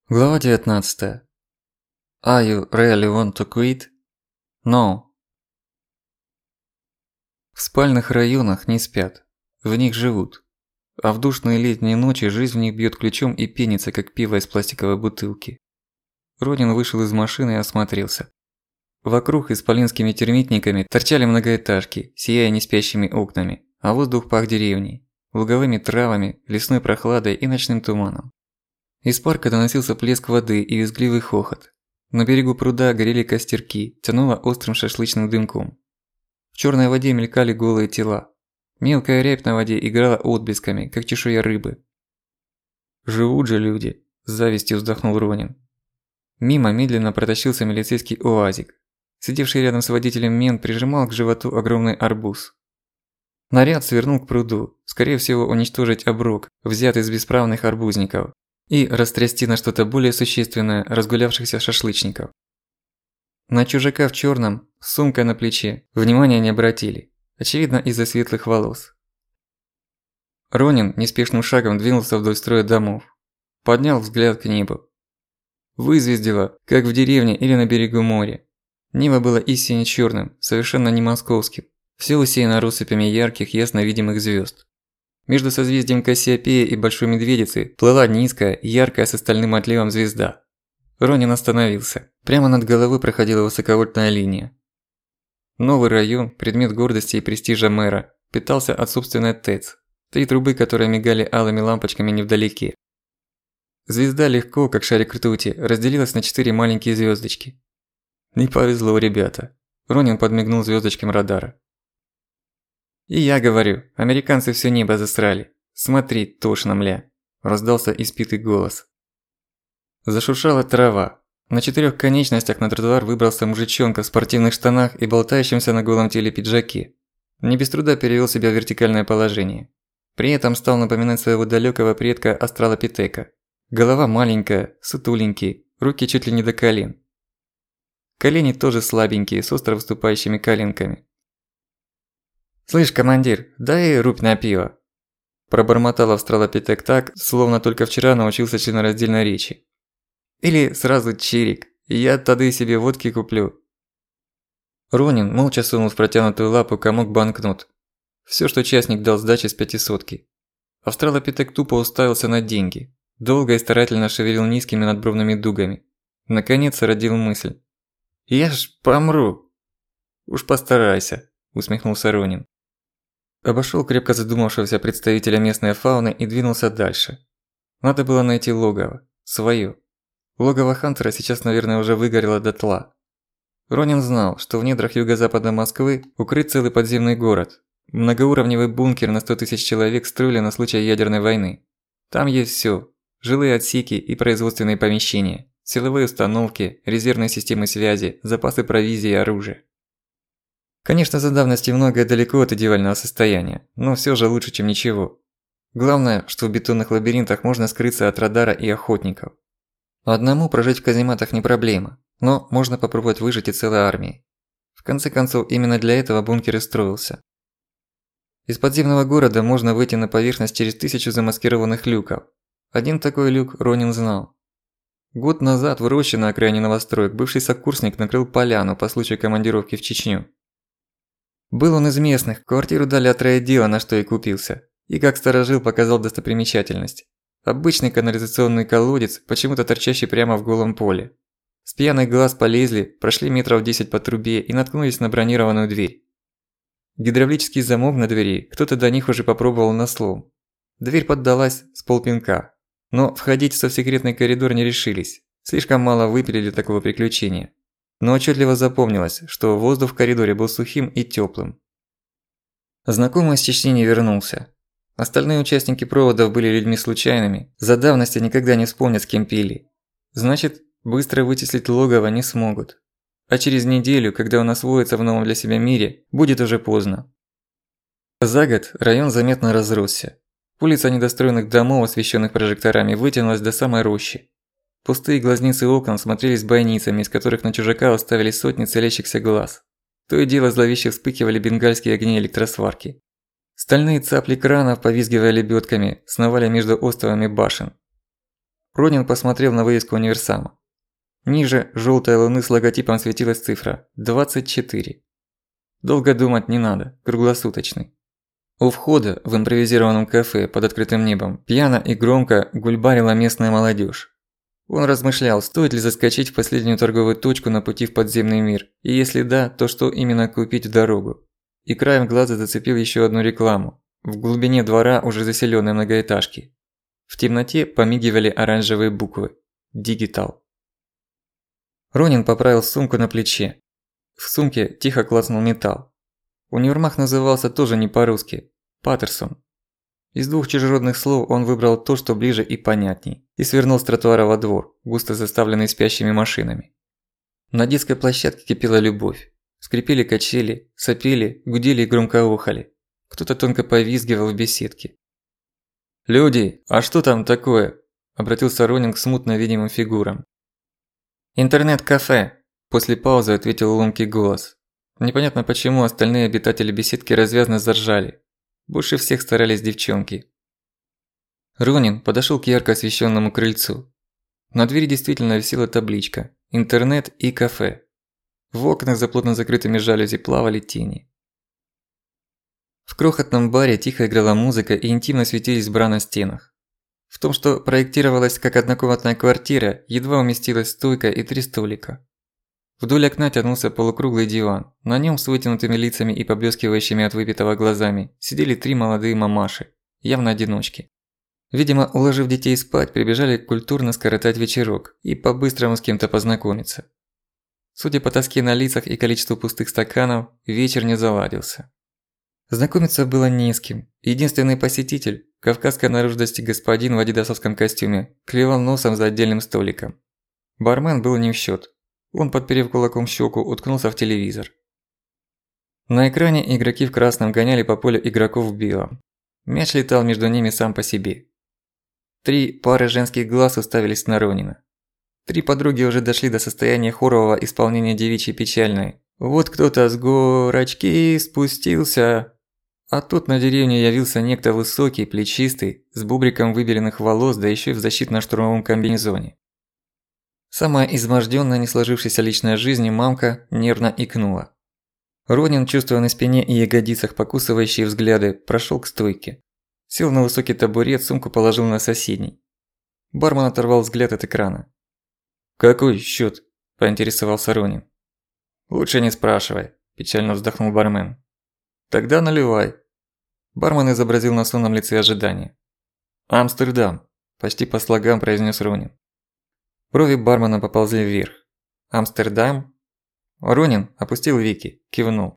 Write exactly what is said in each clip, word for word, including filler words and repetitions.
Глава девятнадцатая. Are you really want to quit? No. В спальных районах не спят, в них живут. А в душные летние ночи жизнь в них бьет ключом и пенится, как пиво из пластиковой бутылки. Ронин вышел из машины и осмотрелся. Вокруг исполинскими термитниками торчали многоэтажки, сияя неспящими окнами, а воздух пах деревней, луговыми травами, лесной прохладой и ночным туманом. Из парка доносился плеск воды и визгливый хохот. На берегу пруда горели костерки, тянуло острым шашлычным дымком. В чёрной воде мелькали голые тела. Мелкая рябь на воде играла отблесками, как чешуя рыбы. «Живут же люди», – с завистью вздохнул Ронин. Мимо медленно протащился милицейский уазик. Сидевший рядом с водителем мент прижимал к животу огромный арбуз. Наряд свернул к пруду, скорее всего уничтожить оброк, взятый из бесправных арбузников, и растрясти на что-то более существенное разгулявшихся шашлычников. На чужака в чёрном, с сумкой на плече, внимания не обратили, очевидно из-за светлых волос. Ронин неспешным шагом двинулся вдоль строя домов, поднял взгляд к небу. Вызвездило, как в деревне или на берегу моря. Небо было истинно чёрным, совершенно не московским, всё усеяно россыпями ярких, ясно видимых звёзд. Между созвездием Кассиопеи и Большой Медведицы плыла низкая, яркая с остальным отливом звезда. Ронин остановился. Прямо над головой проходила высоковольтная линия. Новый район, предмет гордости и престижа мэра, питался от собственной ТЭЦ, три трубы, которые мигали алыми лампочками невдалеке. Звезда легко, как шарик ртути, разделилась на четыре маленькие звёздочки. Не повезло, ребята. Ронин подмигнул звёздочкам радара. «И я говорю, американцы всё небо засрали. Смотри, тошно, мля!» – раздался испитый голос. Зашуршала трава. На четырёх конечностях на тротуар выбрался мужичонка в спортивных штанах и болтающемся на голом теле пиджаке. Не без труда перевёл себя в вертикальное положение. При этом стал напоминать своего далёкого предка Астралопитека. Голова маленькая, сутуленький, руки чуть ли не до колен. Колени тоже слабенькие, с остро выступающими коленками. «Слышь, командир, дай рубь на пиво!» Пробормотал австралопитек так, словно только вчера научился членораздельной речи. «Или сразу чирик, я тады себе водки куплю». Ронин молча сунул в протянутую лапу комок банкнот. Всё, что частник дал сдачи с пятисотки. Австралопитек тупо уставился на деньги. Долго и старательно шевелил низкими надбровными дугами. Наконец родил мысль. «Я ж помру!» «Уж постарайся», – усмехнулся Ронин. Обошёл крепко задумавшегося представителя местной фауны и двинулся дальше. Надо было найти логово. Своё. Логово Хантера сейчас, наверное, уже выгорело дотла. Ронин знал, что в недрах юго-запада Москвы укрыт целый подземный город. Многоуровневый бункер на сто тысяч человек строили на случай ядерной войны. Там есть всё. Жилые отсеки и производственные помещения, силовые установки, резервные системы связи, запасы провизии и оружия. Конечно, за давностью многое далеко от идеального состояния, но всё же лучше, чем ничего. Главное, что в бетонных лабиринтах можно скрыться от радара и охотников. Одному прожить в казематах не проблема, но можно попробовать выжить и целой армией. В конце концов, именно для этого бункер и строился. Из подземного города можно выйти на поверхность через тысячу замаскированных люков. Один такой люк Ронин знал. Год назад в роще на окраине новостроек бывший сокурсник накрыл поляну по случаю командировки в Чечню. Был он из местных, квартиру дали от райотдела, на что и купился. И как сторожил показал достопримечательность. Обычный канализационный колодец, почему-то торчащий прямо в голом поле. С пьяных глаз полезли, прошли метров десять по трубе и наткнулись на бронированную дверь. Гидравлический замок на двери кто-то до них уже попробовал на слом. Дверь поддалась с полпинка. Но входить в совсекретный коридор не решились. Слишком мало выпили для такого приключения. Но отчетливо запомнилось, что воздух в коридоре был сухим и тёплым. Знакомый из Чечни не вернулся. Остальные участники проводов были людьми случайными, за давность никогда не вспомнят, с кем пили. Значит, быстро вычислить логово не смогут. А через неделю, когда он освоится в новом для себя мире, будет уже поздно. За год район заметно разросся. Улица недостроенных домов, освещенных прожекторами, вытянулась до самой рощи. Пустые глазницы окон смотрелись бойницами, из которых на чужака оставили сотни целящихся глаз. То и дело зловеще вспыхивали бенгальские огни электросварки. Стальные цапли кранов, повизгивая лебёдками, сновали между островами башен. Ронин посмотрел на вывеску универсама. Ниже жёлтой луны с логотипом светилась цифра двадцать четыре. Долго думать не надо, круглосуточный. У входа в импровизированном кафе под открытым небом пьяно и громко гульбарила местная молодежь. Он размышлял, стоит ли заскочить в последнюю торговую точку на пути в подземный мир, и если да, то что именно купить в дорогу. И краем глаза зацепил еще одну рекламу. В глубине двора уже заселенной многоэтажки. В темноте помигивали оранжевые буквы «Дигитал». Ронин поправил сумку на плече. В сумке тихо клацнул металл. Универмаг назывался тоже не по-русски – Паттерсон. Из двух чужеродных слов он выбрал то, что ближе и понятней, и свернул с тротуара во двор, густо заставленный спящими машинами. На детской площадке кипела любовь. Скрипели качели, сопели, гудели и громко охали. Кто-то тонко повизгивал в беседке. «Люди, а что там такое?» – обратился Ронин к смутно видимым фигурам. «Интернет-кафе», – после паузы ответил ломкий голос. Непонятно почему остальные обитатели беседки развязно заржали. Больше всех старались девчонки. Ронин подошёл к ярко освещенному крыльцу. На двери действительно висела табличка «Интернет и кафе». В окнах за плотно закрытыми жалюзи плавали тени. В крохотном баре тихо играла музыка и интимно светились бра на стенах. В том, что проектировалась как однокомнатная квартира, едва уместилась стойка и три столика. Вдоль окна тянулся полукруглый диван. На нём с вытянутыми лицами и поблескивающими от выпитого глазами сидели три молодые мамаши, явно одиночки. Видимо, уложив детей спать, прибежали культурно скоротать вечерок и по-быстрому с кем-то познакомиться. Судя по тоске на лицах и количеству пустых стаканов, вечер не заладился. Знакомиться было не с кем. Единственный посетитель, кавказской наружности господин в адидасовском костюме, клевал носом за отдельным столиком. Бармен был не в счёт. Он, подперев кулаком щеку, уткнулся в телевизор. На экране игроки в красном гоняли по полю игроков в белом. Мяч летал между ними сам по себе. Три пары женских глаз уставились на Ронина. Три подруги уже дошли до состояния хорового исполнения девичьей печальной. Вот кто-то с горочки спустился. А тут на деревню явился некто высокий, плечистый, с бубриком выбеленных волос, да ещё и в защитно-штурмовом комбинезоне. Самая измождённая не сложившейся личной жизни мамка нервно икнула. Ронин, чувствуя на спине и ягодицах покусывающие взгляды, прошёл к стойке. Сел на высокий табурет, сумку положил на соседний. Бармен оторвал взгляд от экрана. «Какой счёт?» – поинтересовался Ронин. «Лучше не спрашивай», – печально вздохнул бармен. «Тогда наливай». Бармен изобразил на сонном лице ожидание. «Амстердам», – почти по слогам произнёс Ронин. Брови бармена поползли вверх. «Амстердам?» Ронин опустил веки, кивнул.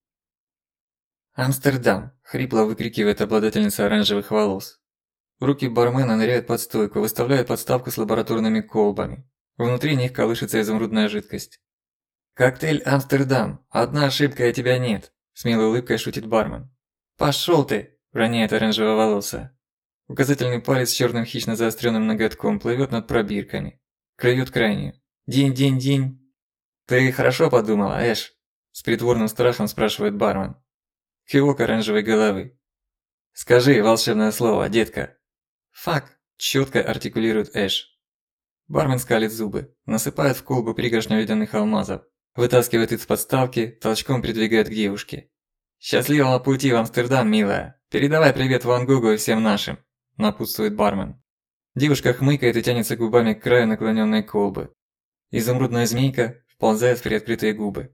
«Амстердам!» – хрипло выкрикивает обладательница оранжевых волос. Руки бармена ныряют под стойку, выставляют подставку с лабораторными колбами. Внутри них колышется изумрудная жидкость. «Коктейль Амстердам! Одна ошибка, и тебя нет!» – с милой улыбкой шутит бармен. «Пошёл ты!» – роняет оранжево-волосая. Указательный палец с чёрным хищно заострённым ноготком плывёт над пробирками. Клюет крайнюю. «Динь-динь-динь!» «Ты хорошо подумала, Эш?» С притворным страхом спрашивает бармен. Кивок оранжевой головы. «Скажи волшебное слово, детка!» «Фак!» – чётко артикулирует Эш. Бармен скалит зубы, насыпает в колбу пригоршню ледяных алмазов, вытаскивает из подставки, толчком придвигает к девушке. «Счастливого пути в Амстердам, милая! Передавай привет Ван Гогу и всем нашим!» – напутствует бармен. Девушка хмыкает и тянется губами к краю наклонённой колбы. Изумрудная змейка вползает в приоткрытые губы.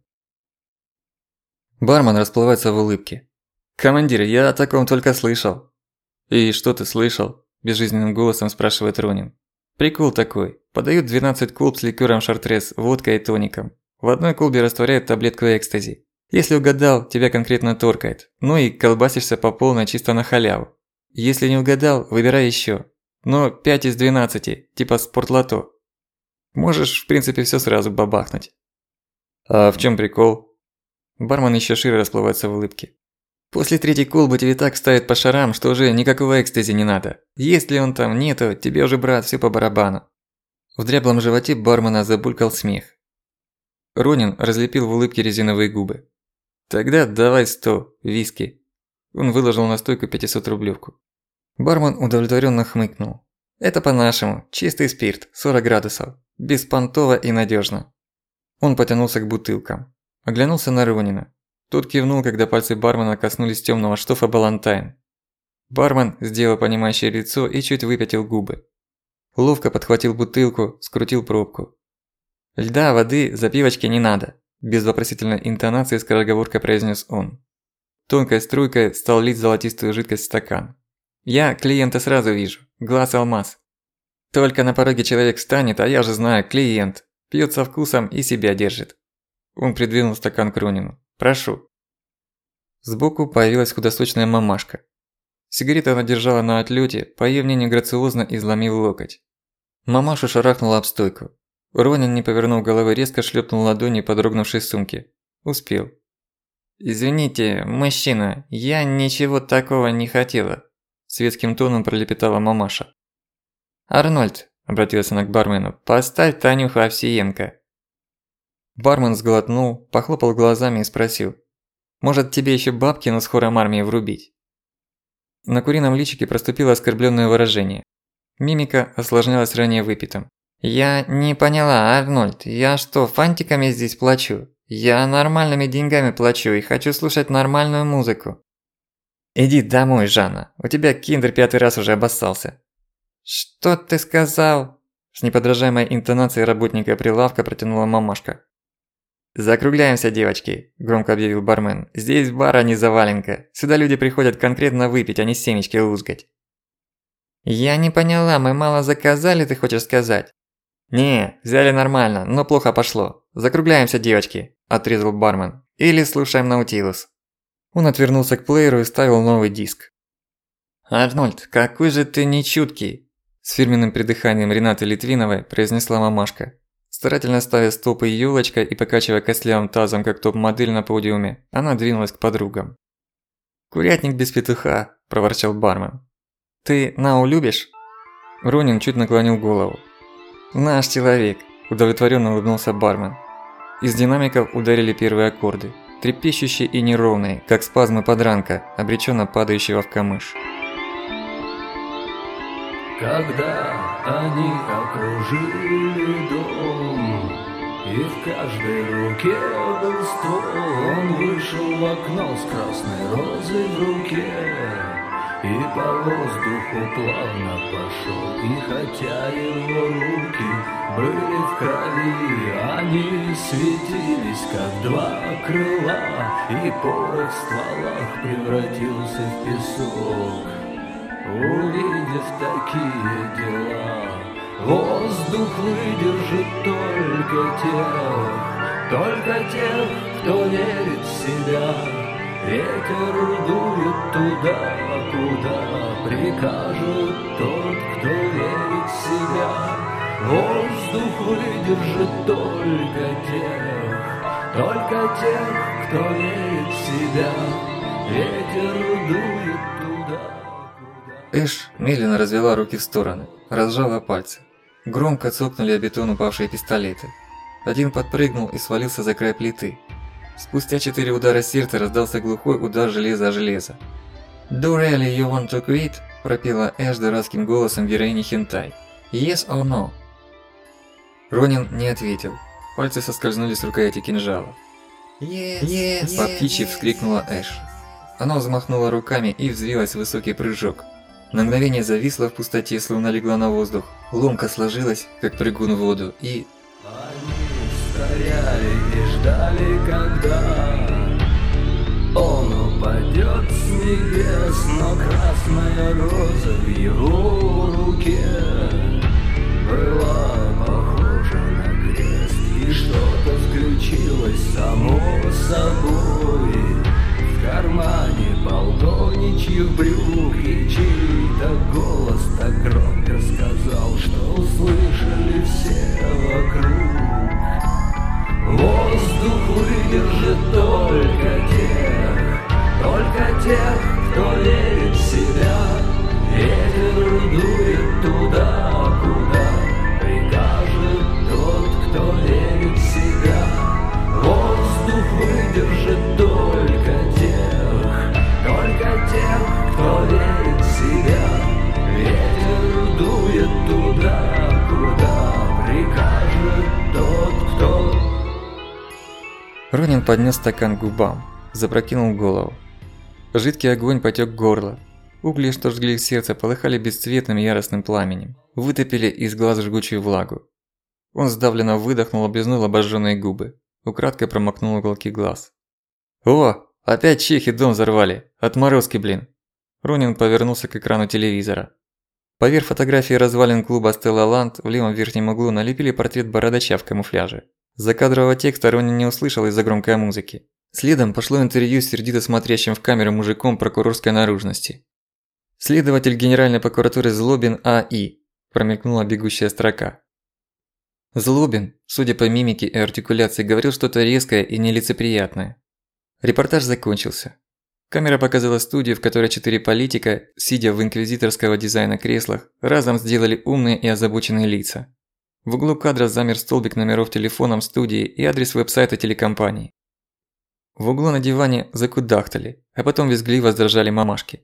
Бармен расплывается в улыбке. «Командир, я о таком только слышал». «И что ты слышал?» – безжизненным голосом спрашивает Ронин. «Прикол такой. Подают двенадцать колб с ликёром шартрез, водкой и тоником. В одной колбе растворяют таблетку экстази. Если угадал, тебя конкретно торкает. Ну и колбасишься по полной чисто на халяву. Если не угадал, выбирай ещё. Но пять из двенадцати, типа спортлото. Можешь, в принципе, всё сразу бабахнуть». «А в чём прикол?» Бармен ещё шире расплывается в улыбке. «После третьей колбы тебе так ставят по шарам, что уже никакого экстази не надо. Есть ли он там, нету, тебе уже, брат, всё по барабану». В дряблом животе бармена забулькал смех. Ронин разлепил в улыбке резиновые губы. «Тогда давай сто, виски». Он выложил на стойку пятисотрублёвку. Бармен удовлетворённо хмыкнул. Это по-нашему, чистый спирт, сорок градусов, беспонтово и надежно. Он потянулся к бутылкам. Оглянулся на Ронина. Тот кивнул, когда пальцы бармена коснулись темного штофа «Балантайн». Бармен сделал понимающее лицо и чуть выпятил губы. Ловко подхватил бутылку, скрутил пробку. «Льда, воды, запивочки не надо», – без вопросительной интонации скороговоркой произнес он. Тонкой струйкой стал лить золотистую жидкость в стакан. «Я клиента сразу вижу, глаз алмаз. Только на пороге человек встанет, а я же знаю, клиент. Пьет со вкусом и себя держит». Он придвинул стакан к Ронину. «Прошу». Сбоку появилась худосочная мамашка. Сигарету она держала на отлёте, по её мнению грациозно изломив локоть. Мамашу шарахнула об стойку. Ронин, не повернув головы, резко шлёпнул ладонью по дрогнувшей сумке. Успел. «Извините, мужчина, я ничего такого не хотела», – светским тоном пролепетала мамаша. «Арнольд», – обратилась она к бармену, – «поставь Танюху Овсиенко». Бармен сглотнул, похлопал глазами и спросил: «Может, тебе ещё Бабкину с хором армии врубить?» На курином личике проступило оскорблённое выражение. Мимика осложнялась ранее выпитым. «Я не поняла, Арнольд, я что, фантиками здесь плачу? Я нормальными деньгами плачу и хочу слушать нормальную музыку». «Иди домой, Жанна, у тебя киндер пятый раз уже обоссался». «Что ты сказал?» С неподражаемой интонацией работника прилавка протянула мамашка. «Закругляемся, девочки», – громко объявил бармен. «Здесь бар, а не заваленка. Сюда люди приходят конкретно выпить, а не семечки лузгать». «Я не поняла, мы мало заказали, ты хочешь сказать?» «Не, взяли нормально, но плохо пошло. Закругляемся, девочки», – отрезал бармен. «Или слушаем Наутилус». Он отвернулся к плееру и ставил новый диск. «Арнольд, какой же ты нечуткий!» – с фирменным придыханием Ренаты Литвиновой произнесла мамашка. Старательно ставя стопы ёлочкой и покачивая костлявым тазом, как топ-модель на подиуме, она двинулась к подругам. «Курятник без петуха», – проворчал бармен. «Ты Нау любишь?» Ронин чуть наклонил голову. «Наш человек», – удовлетворённо улыбнулся бармен. Из динамиков ударили первые аккорды, трепещущие и неровные, как спазмы подранка, обречённо падающего в камыш. Когда они окружили дом, и в каждой руке был ствол, он вышел в окно с красной розой в руке и по воздуху плавно пошел. И хотя его руки были в крови, они светились, как два крыла, и порох в стволах превратился в песок. Увидев такие дела, воздух выдержит только тех, только тех, кто верит в себя. Ветер дует туда, куда прикажет тот, кто верит в себя. Воздух выдержит только тех, только тех, кто верит в себя. Ветер дует туда. Эш медленно развела руки в стороны, разжала пальцы. Громко цокнули о бетон упавшие пистолеты. Один подпрыгнул и свалился за край плиты. Спустя четыре удара сердца раздался глухой удар железа о железо. «Do really you want to quit?» – пропела Эш дурацким голосом героини хентай. «Yes or no?» Ронин не ответил. Пальцы соскользнули с рукояти кинжала. Yes, yes, По птичьи вскрикнула Эш. Она взмахнула руками и взвилась в высокий прыжок. На мгновение зависла в пустоте, словно легла на воздух. Ломка сложилась, как прыгун в воду, и... Они стояли и ждали, когда он упадет с небес, но красная роза в его руке была похожа на крест, и что-то включилось само собой. В кармане полтоничьих брюк, и чей-то голос так громко сказал, что услышали все вокруг. Воздух выдержит только тех, только тех, кто верит в себя. Ветер дует туда, туда, куда прикажет тот, кто... Ронин поднес стакан к губам, запрокинул голову. Жидкий огонь потёк в горло. Угли, что жгли сердце, полыхали бесцветным яростным пламенем, вытопили из глаз жгучую влагу. Он сдавленно выдохнул, облизнул обожженные губы, украдкой промокнул уголки глаз. «О, опять чехи дом взорвали! Отморозки, блин!» Ронин повернулся к экрану телевизора. Поверх фотографии развалин клуба Стелла Ланд в левом верхнем углу налепили портрет бородача в камуфляже. Закадрового текста Ронин не услышал из-за громкой музыки. Следом пошло интервью с сердито смотрящим в камеру мужиком прокурорской наружности. «Следователь Генеральной прокуратуры Злобин А И», промелькнула бегущая строка. Злобин, судя по мимике и артикуляции, говорил что-то резкое и нелицеприятное. Репортаж закончился. Камера показала студию, в которой четыре политика, сидя в инквизиторского дизайна креслах, разом сделали умные и озабоченные лица. В углу кадра замер столбик номеров телефоном студии и адрес веб-сайта телекомпании. В углу на диване закудахтали, а потом визгливо задрожали мамашки.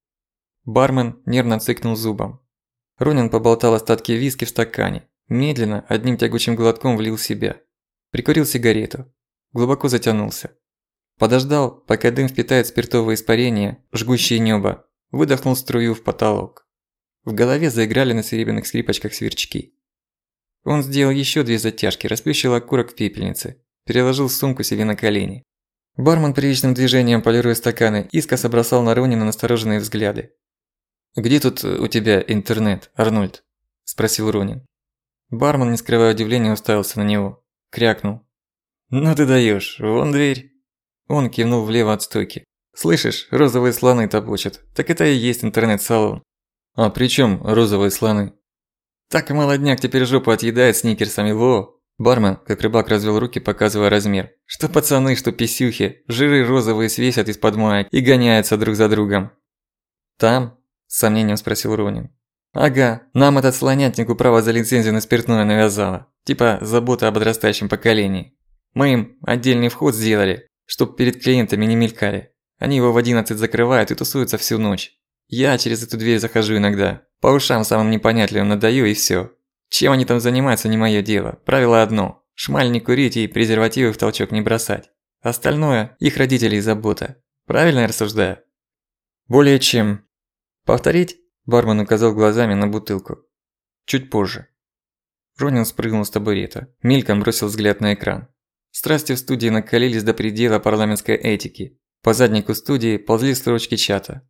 Бармен нервно цыкнул зубом. Ронин поболтал остатки виски в стакане, медленно, одним тягучим глотком влил в себя. Прикурил сигарету. Глубоко затянулся. Подождал, пока дым впитает спиртовые испарения, жгущие небо, выдохнул струю в потолок. В голове заиграли на серебряных скрипочках сверчки. Он сделал еще две затяжки, расплющил окурок в пепельнице, переложил сумку себе на колени. Бармен привычным движением, полируя стаканы, искоса бросал на Ронина настороженные взгляды. «Где тут у тебя интернет, Арнольд?» – спросил Ронин. Бармен, не скрывая удивления, уставился на него. Крякнул. «Ну ты даёшь, вон дверь». Он кивнул влево от стойки. «Слышишь, розовые слоны топочут. Так это и есть интернет-салон». «А при чём розовые слоны?» «Так молодняк теперь жопу отъедает сникерсами, во!» Бармен, как рыбак, развел руки, показывая размер. «Что пацаны, что писюхи, жиры розовые свесят из-под маек и гоняются друг за другом». «Там?» – с сомнением спросил Ронин. «Ага, нам этот слонятник управа за лицензию на спиртное навязала. Типа забота об подрастающем поколении. Мы им отдельный вход сделали, чтоб перед клиентами не мелькали. Они его в одиннадцать закрывают и тусуются всю ночь. Я через эту дверь захожу иногда, по ушам самым непонятливым надаю и всё. Чем они там занимаются, не моё дело. Правило одно – шмаль не курить и презервативы в толчок не бросать. Остальное – их родителей забота. Правильно я рассуждаю?» «Более чем». «Повторить?» – бармен указал глазами на бутылку. «Чуть позже». Ронин спрыгнул с табурета, мельком бросил взгляд на экран. Страсти в студии накалились до предела парламентской этики. По заднику студии ползли строчки чата.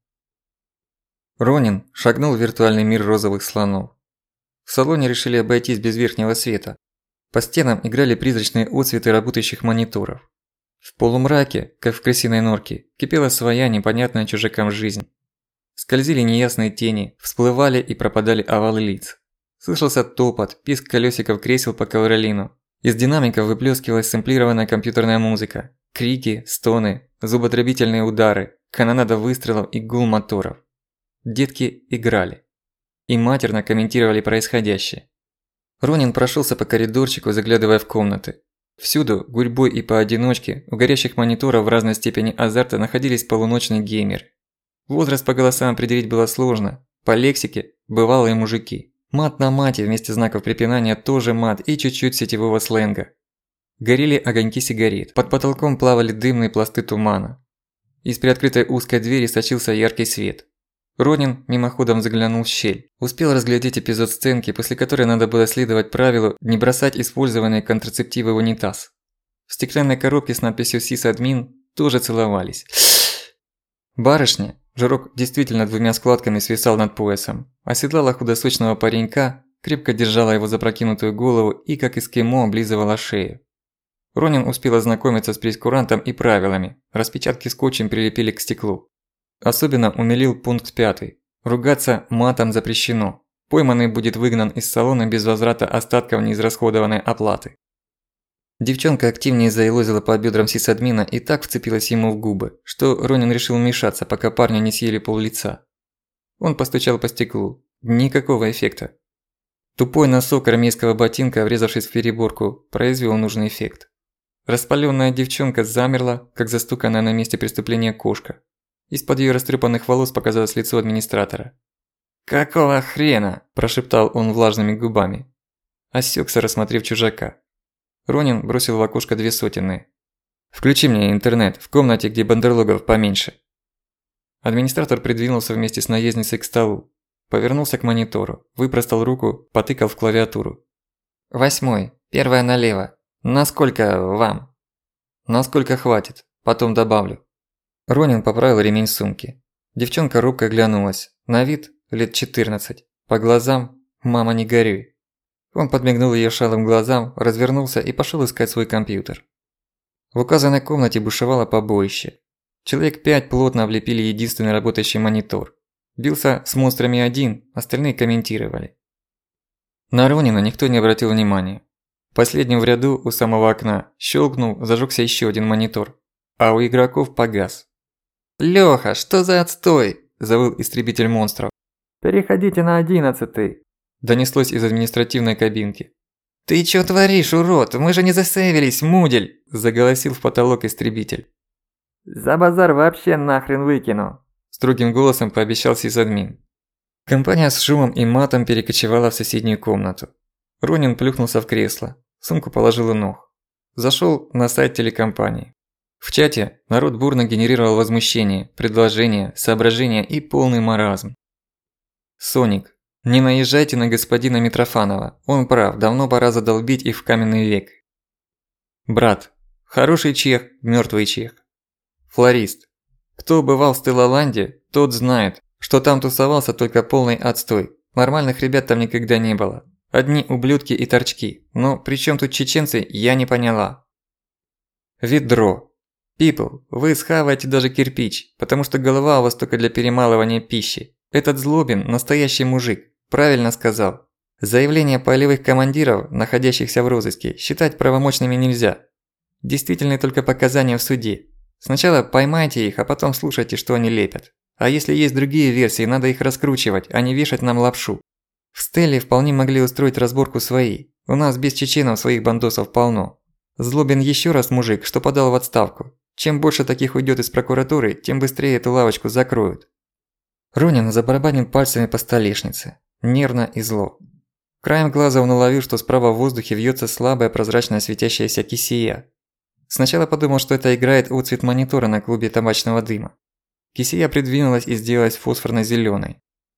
Ронин шагнул в виртуальный мир розовых слонов. В салоне решили обойтись без верхнего света. По стенам играли призрачные отсветы работающих мониторов. В полумраке, как в крысиной норке, кипела своя непонятная чужакам жизнь. Скользили неясные тени, всплывали и пропадали овалы лиц. Слышался топот, писк колёсиков кресел по ковролину. Из динамиков выплёскивалась сэмплированная компьютерная музыка. Крики, стоны, зуботребительные удары, канонада выстрелов и гул моторов. Детки играли. И матерно комментировали происходящее. Ронин прошёлся по коридорчику, заглядывая в комнаты. Всюду, гурьбой и поодиночке, у горящих мониторов в разной степени азарта находились полуночные геймеры. Возраст по голосам определить было сложно. По лексике – бывалые мужики. Мат на мате вместе знаков препинания тоже мат и чуть-чуть сетевого сленга. Горели огоньки сигарет, под потолком плавали дымные пласты тумана. Из приоткрытой узкой двери сочился яркий свет. Ронин мимоходом заглянул в щель. Успел разглядеть эпизод сценки, после которой надо было следовать правилу не бросать использованные контрацептивы в унитаз. В стеклянной коробке с надписью «Сисадмин» тоже целовались. Барышня, жирок действительно двумя складками свисал над поясом, оседлала худосочного паренька, крепко держала его запрокинутую голову и, как эскимо, облизывала шею. Ронин успел ознакомиться с прейскурантом и правилами, распечатки скотчем прилепили к стеклу. Особенно умилил пункт пятый. Ругаться матом запрещено. Пойманный будет выгнан из салона без возврата остатков неизрасходованной оплаты. Девчонка активнее заелозила по бёдрам сисадмина и так вцепилась ему в губы, что Ронин решил вмешаться, пока парня не съели пол-лица. Он постучал по стеклу. Никакого эффекта. Тупой носок армейского ботинка, врезавшись в переборку, произвел нужный эффект. Распалённая девчонка замерла, как застуканная на месте преступления кошка. Из-под её растрёпанных волос показалось лицо администратора. «Какого хрена?» – прошептал он влажными губами. Осёкся, рассмотрев чужака. Ронин бросил в окошко две сотенные. «Включи мне интернет в комнате, где бандерлогов поменьше». Администратор придвинулся вместе с наездницей к столу. Повернулся к монитору, выпростал руку, потыкал в клавиатуру. «Восьмой, первая налево. Насколько вам?» «Насколько хватит, потом добавлю». Ронин поправил ремень сумки. Девчонка робко оглянулась. На вид лет четырнадцать. По глазам «мама, не горюй». Он подмигнул её шалым глазам, развернулся и пошёл искать свой компьютер. В указанной комнате бушевало побоище. Человек пять плотно облепили единственный работающий монитор. Бился с монстрами один, остальные комментировали. На Ронина никто не обратил внимания. Последним в ряду у самого окна щелкнул, зажёгся ещё один монитор, а у игроков погас. «Лёха, что за отстой?» – завыл истребитель монстров. «Переходите на одиннадцатый», – донеслось из административной кабинки. «Ты чё творишь, урод? Мы же не засейвились, мудель!» – заголосил в потолок истребитель. «За базар вообще нахрен выкину», – строгим голосом пообещал сисадмин. Компания с шумом и матом перекочевала в соседнюю комнату. Ронин плюхнулся в кресло, сумку положил у ног. Зашёл на сайт телекомпании. В чате народ бурно генерировал возмущение, предложения, соображения и полный маразм. «Соник, не наезжайте на господина Митрофанова, он прав, давно пора задолбить их в каменный век». «Брат, хороший чех, мёртвый чех». «Флорист, кто бывал в Стеллаланде, тот знает, что там тусовался только полный отстой, нормальных ребят там никогда не было. Одни ублюдки и торчки, но при чём тут чеченцы, я не поняла». «Ведро. People, вы схаваете даже кирпич, потому что голова у вас только для перемалывания пищи. Этот Злобин – настоящий мужик, правильно сказал. Заявления полевых командиров, находящихся в розыске, считать правомочными нельзя. Действительны только показания в суде. Сначала поймайте их, а потом слушайте, что они лепят. А если есть другие версии, надо их раскручивать, а не вешать нам лапшу. В Стелле вполне могли устроить разборку свои. У нас без чеченов своих бандосов полно. Злобин ещё раз мужик, что подал в отставку. Чем больше таких уйдёт из прокуратуры, тем быстрее эту лавочку закроют». Ронин забарабанил пальцами по столешнице, нервно и зло. Краем глаза он уловил, что справа в воздухе вьётся слабая прозрачная светящаяся кисия. Сначала подумал, что это играет отцвет монитора на клубе табачного дыма. Кисия придвинулась и сделалась фосфорно-зелёной.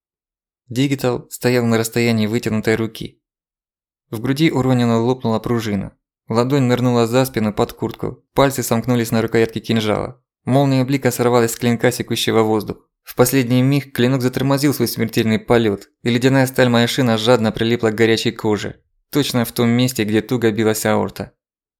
Дигитал стоял на расстоянии вытянутой руки. В груди у Ронина лопнула пружина. Ладонь нырнула за спину под куртку, пальцы сомкнулись на рукоятке кинжала. Молния блика сорвалась с клинка, секущего воздух. В последний миг клинок затормозил свой смертельный полет, и ледяная сталь Майшина жадно прилипла к горячей коже, точно в том месте, где туго билась аорта.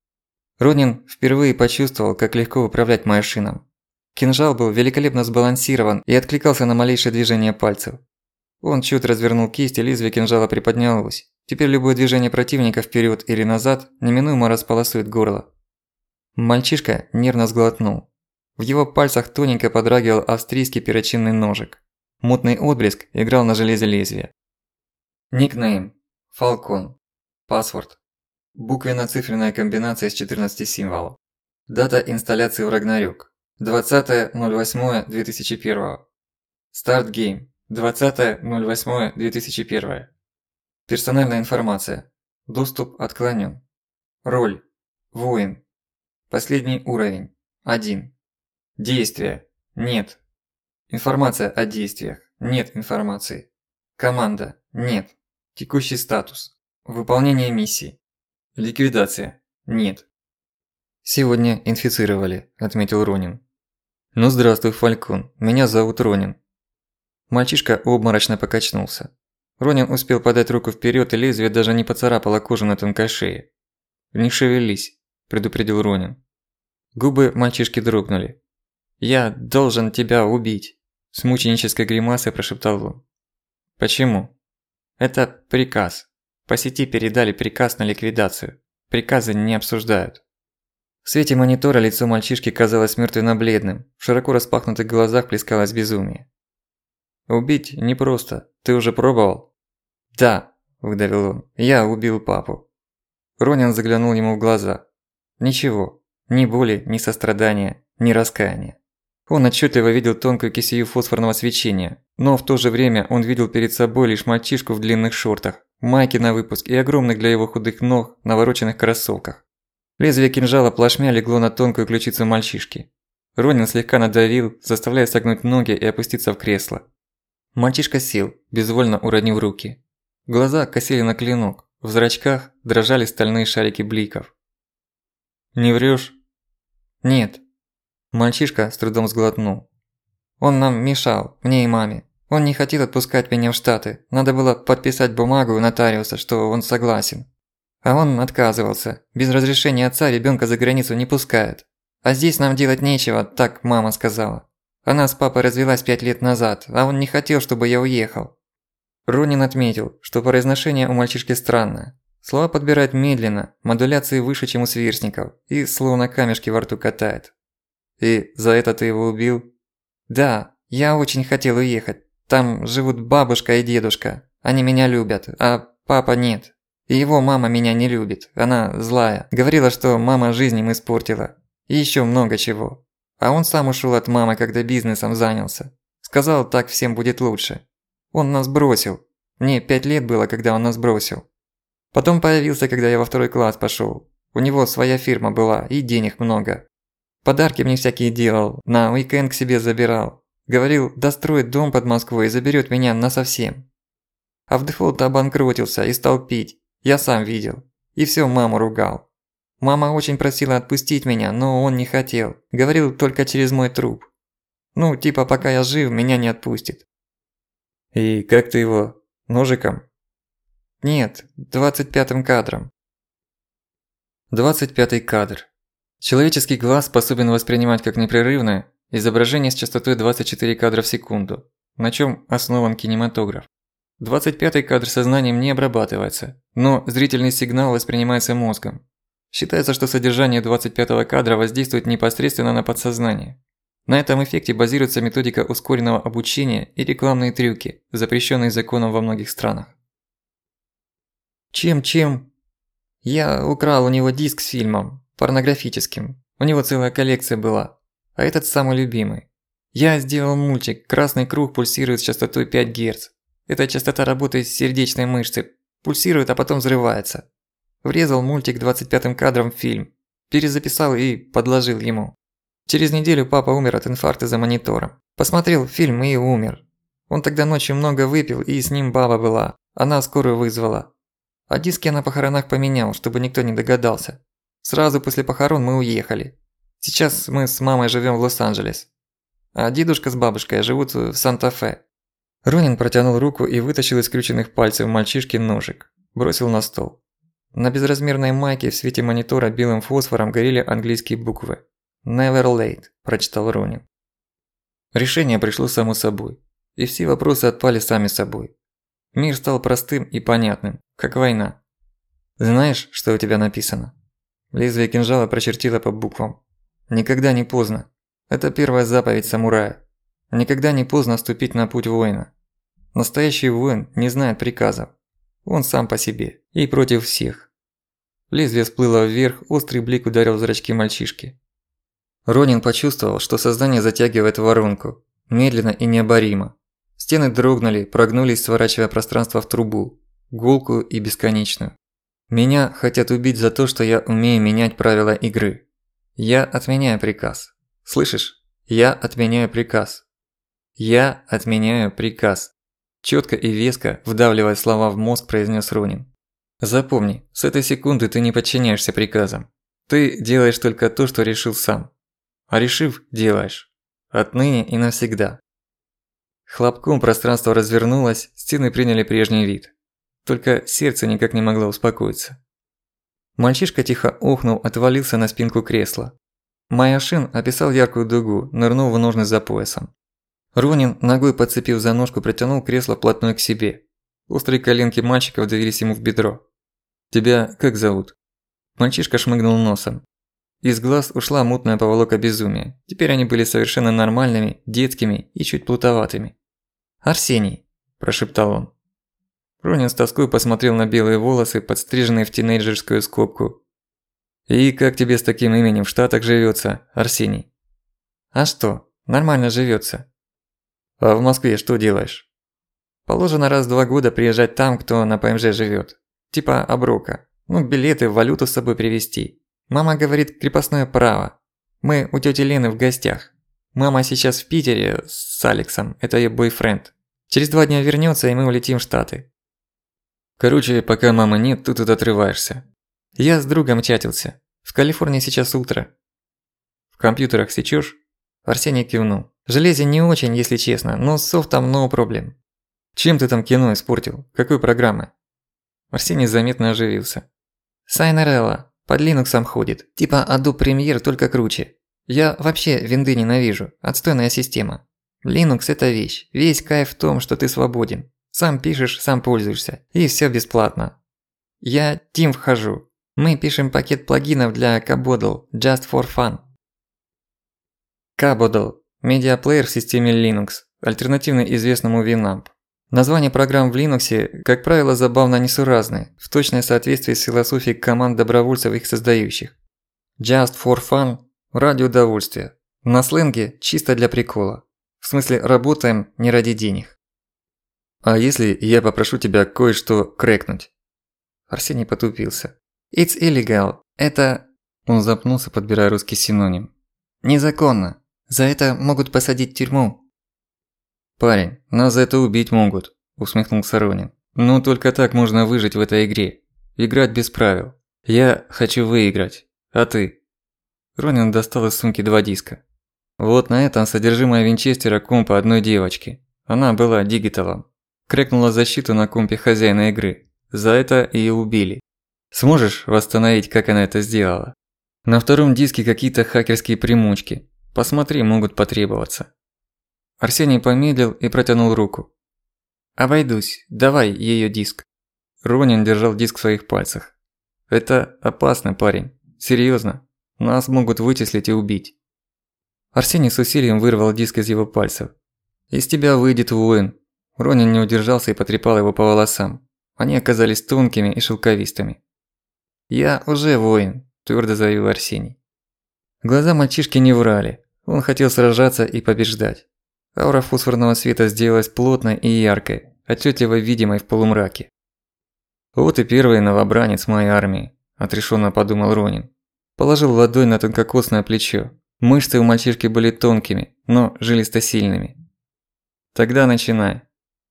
Ронин впервые почувствовал, как легко управлять Майшином. Кинжал был великолепно сбалансирован и откликался на малейшее движение пальцев. Он чуть развернул кисть, и лезвие кинжала приподнялось. Теперь любое движение противника вперёд или назад неминуемо располосует горло. Мальчишка нервно сглотнул. В его пальцах тоненько подрагивал австрийский перочинный ножик. Мутный отблеск играл на железе лезвия. Никнейм. Фалкон. Паспорт. Буквенно-цифренная комбинация из четырнадцати символов. Дата инсталляции в Рагнарёк. двадцатое ноль восьмое две тысячи первого. Старт гейм. двадцатое ноль восьмое две тысячи первого. Персональная информация. Доступ отклонен. Роль. Воин. Последний уровень. один. Действия. Нет. Информация о действиях. Нет информации. Команда. Нет. Текущий статус. Выполнение миссии. Ликвидация. Нет. «Сегодня инфицировали», – отметил Ронин. «Ну здравствуй, Фалькон. Меня зовут Ронин». Мальчишка обморочно покачнулся. Ронин успел подать руку вперёд, и лезвие даже не поцарапало кожу на тонкой шее. «Не шевелись», – предупредил Ронин. Губы мальчишки дрогнули. «Я должен тебя убить», – с мученической гримасой прошептал он. «Почему?» «Это приказ. По сети передали приказ на ликвидацию. Приказы не обсуждают». В свете монитора лицо мальчишки казалось мертвенно-бледным, в широко распахнутых глазах плескалось безумие. «Убить непросто. Ты уже пробовал?» «Да», – выдавил он, – «я убил папу». Ронин заглянул ему в глаза. Ничего, ни боли, ни сострадания, ни раскаяния. Он отчетливо видел тонкую кисею фосфорного свечения, но в то же время он видел перед собой лишь мальчишку в длинных шортах, майке на выпуск и огромных для его худых ног навороченных кроссовках. Лезвие кинжала плашмя легло на тонкую ключицу мальчишки. Ронин слегка надавил, заставляя согнуть ноги и опуститься в кресло. Мальчишка сел, безвольно уронив руки. Глаза косили на клинок, в зрачках дрожали стальные шарики бликов. «Не врёшь?» «Нет». Мальчишка с трудом сглотнул. «Он нам мешал, мне и маме. Он не хотел отпускать меня в Штаты. Надо было подписать бумагу у нотариуса, что он согласен. А он отказывался. Без разрешения отца ребёнка за границу не пускают. А здесь нам делать нечего, так мама сказала. Она с папой развелась пять лет назад, а он не хотел, чтобы я уехал». Ронин отметил, что произношение у мальчишки странное. Слова подбирает медленно, модуляции выше, чем у сверстников, и словно камешки во рту катает. «И за это ты его убил?» «Да, я очень хотел уехать. Там живут бабушка и дедушка. Они меня любят, а папа нет. И его мама меня не любит, она злая. Говорила, что мама жизнь им испортила. И ещё много чего. А он сам ушёл от мамы, когда бизнесом занялся. Сказал, так всем будет лучше. Он нас бросил. Мне пять лет было, когда он нас бросил. Потом появился, когда я во второй класс пошёл. У него своя фирма была и денег много. Подарки мне всякие делал, на уикенд к себе забирал. Говорил, достроит дом под Москвой и заберёт меня насовсем. А в дефолт обанкротился и стал пить. Я сам видел. И всё маму ругал. Мама очень просила отпустить меня, но он не хотел. Говорил только через мой труп. Ну, типа, пока я жив, меня не отпустит. «И как ты его? Ножиком?» «Нет, двадцать пятым кадром». двадцать пятый кадр. Человеческий глаз способен воспринимать как непрерывное изображение с частотой двадцать четыре кадра в секунду, на чём основан кинематограф. двадцать пятый кадр сознанием не обрабатывается, но зрительный сигнал воспринимается мозгом. Считается, что содержание двадцать пятого кадра воздействует непосредственно на подсознание. На этом эффекте базируется методика ускоренного обучения и рекламные трюки, запрещенные законом во многих странах. Чем-чем? Я украл у него диск с фильмом, порнографическим. У него целая коллекция была. А этот самый любимый. Я сделал мультик, красный круг пульсирует с частотой пять герц. Эта частота работает с сердечной мышцей, пульсирует, а потом взрывается. Врезал мультик двадцать пятым кадром в фильм. Перезаписал и подложил ему. Через неделю папа умер от инфаркта за монитором. Посмотрел фильм и умер. Он тогда ночью много выпил, и с ним баба была. Она скорую вызвала. А диски я на похоронах поменял, чтобы никто не догадался. Сразу после похорон мы уехали. Сейчас мы с мамой живём в Лос-Анджелес. А дедушка с бабушкой живут в Санта-Фе. Ронин протянул руку и вытащил из скрюченных пальцев мальчишки ножик. Бросил на стол. На безразмерной майке в свете монитора белым фосфором горели английские буквы. «Never late», – прочитал Ронин. Решение пришло само собой. И все вопросы отпали сами собой. Мир стал простым и понятным, как война. Знаешь, что у тебя написано? Лезвие кинжала прочертило по буквам. Никогда не поздно. Это первая заповедь самурая. Никогда не поздно вступить на путь воина. Настоящий воин не знает приказов. Он сам по себе и против всех. Лезвие всплыло вверх, острый блик ударил в зрачки мальчишки. Ронин почувствовал, что сознание затягивает в воронку, медленно и необоримо. Стены дрогнули, прогнулись, сворачивая пространство в трубу, гулкую и бесконечную. Меня хотят убить за то, что я умею менять правила игры. Я отменяю приказ. Слышишь? Я отменяю приказ. Я отменяю приказ. Чётко и веско, вдавливая слова в мозг, произнес Ронин. Запомни, с этой секунды ты не подчиняешься приказам. Ты делаешь только то, что решил сам. А решив, делаешь. Отныне и навсегда. Хлопком пространство развернулось, стены приняли прежний вид. Только сердце никак не могло успокоиться. Мальчишка тихо охнул, отвалился на спинку кресла. Майяшин описал яркую дугу, нырнул в ножны за поясом. Ронин, ногой подцепив за ножку, притянул кресло вплотную к себе. Острые коленки мальчика вдавились ему в бедро. «Тебя как зовут?» Мальчишка шмыгнул носом. Из глаз ушла мутная поволока безумия. Теперь они были совершенно нормальными, детскими и чуть плутоватыми. «Арсений», – прошептал он. Ронин с тоской посмотрел на белые волосы, подстриженные в тинейджерскую скобку. «И как тебе с таким именем в Штатах живётся, Арсений?» «А что, Нормально живётся. А в Москве что делаешь? Положено раз в два года приезжать там, кто на ПМЖ живёт. Типа оброка. Ну, билеты, валюту с собой привезти. Мама говорит, крепостное право. Мы у тёти Лены в гостях. Мама сейчас в Питере с Алексом, это её бойфренд. Через два дня вернётся, и мы улетим в Штаты. Короче, пока мамы нет, ты тут отрываешься. Я с другом чатился. В Калифорнии сейчас утро. В компьютерах сечёшь? Арсений кивнул. В железе не очень, если честно, но с софтом no problem. Чем ты там кино испортил? Какой программой? Арсений заметно оживился. Сайнерелла. Под Linux ходит. Типа Adobe Premiere, только круче. Я вообще винды ненавижу. Отстойная система. Linux – это вещь. Весь кайф в том, что ты свободен. Сам пишешь, сам пользуешься. И всё бесплатно. Я Team вхожу. Мы пишем пакет плагинов для Cabodl, Just for Fun. Cabodl – медиаплеер в системе Linux, альтернативный известному Winamp. Названия программ в Linux, как правило, забавно несуразны, в точное соответствии с философией команд добровольцев их создающих. Just for Fun – ради удовольствия. На сленге – чисто для прикола. В смысле, работаем не ради денег. А если я попрошу тебя кое-что крэкнуть? Арсений потупился. It's illegal. Это… Он запнулся, подбирая русский синоним. Незаконно. За это могут посадить в тюрьму. Парень, нас за это убить могут, усмехнулся Ронин. Но только так можно выжить в этой игре. Играть без правил. Я хочу выиграть. А ты? Ронин достал из сумки два диска. Вот на этом содержимое винчестера компа одной девочки. Она была дигиталом. Крэкнула защиту на компе хозяина игры. За это её убили. Сможешь восстановить, как она это сделала? На втором диске какие-то хакерские примочки. Посмотри, могут потребоваться. Арсений помедлил и протянул руку. «Обойдусь, давай её диск». Ронин держал диск в своих пальцах. «Это опасно, парень. Серьёзно. Нас могут вычислить и убить». Арсений с усилием вырвал диск из его пальцев. «Из тебя выйдет воин». Ронин не удержался и потрепал его по волосам. Они оказались тонкими и шелковистыми. «Я уже воин», – твёрдо заявил Арсений. Глаза мальчишки не врали. Он хотел сражаться и побеждать. Аура фосфорного света сделалась плотной и яркой, отчётливо видимой в полумраке. «Вот и первый новобранец моей армии», – отрешённо подумал Ронин. Положил ладонь на тонкокосное плечо. Мышцы у мальчишки были тонкими, но жилисто-сильными. «Тогда начинай».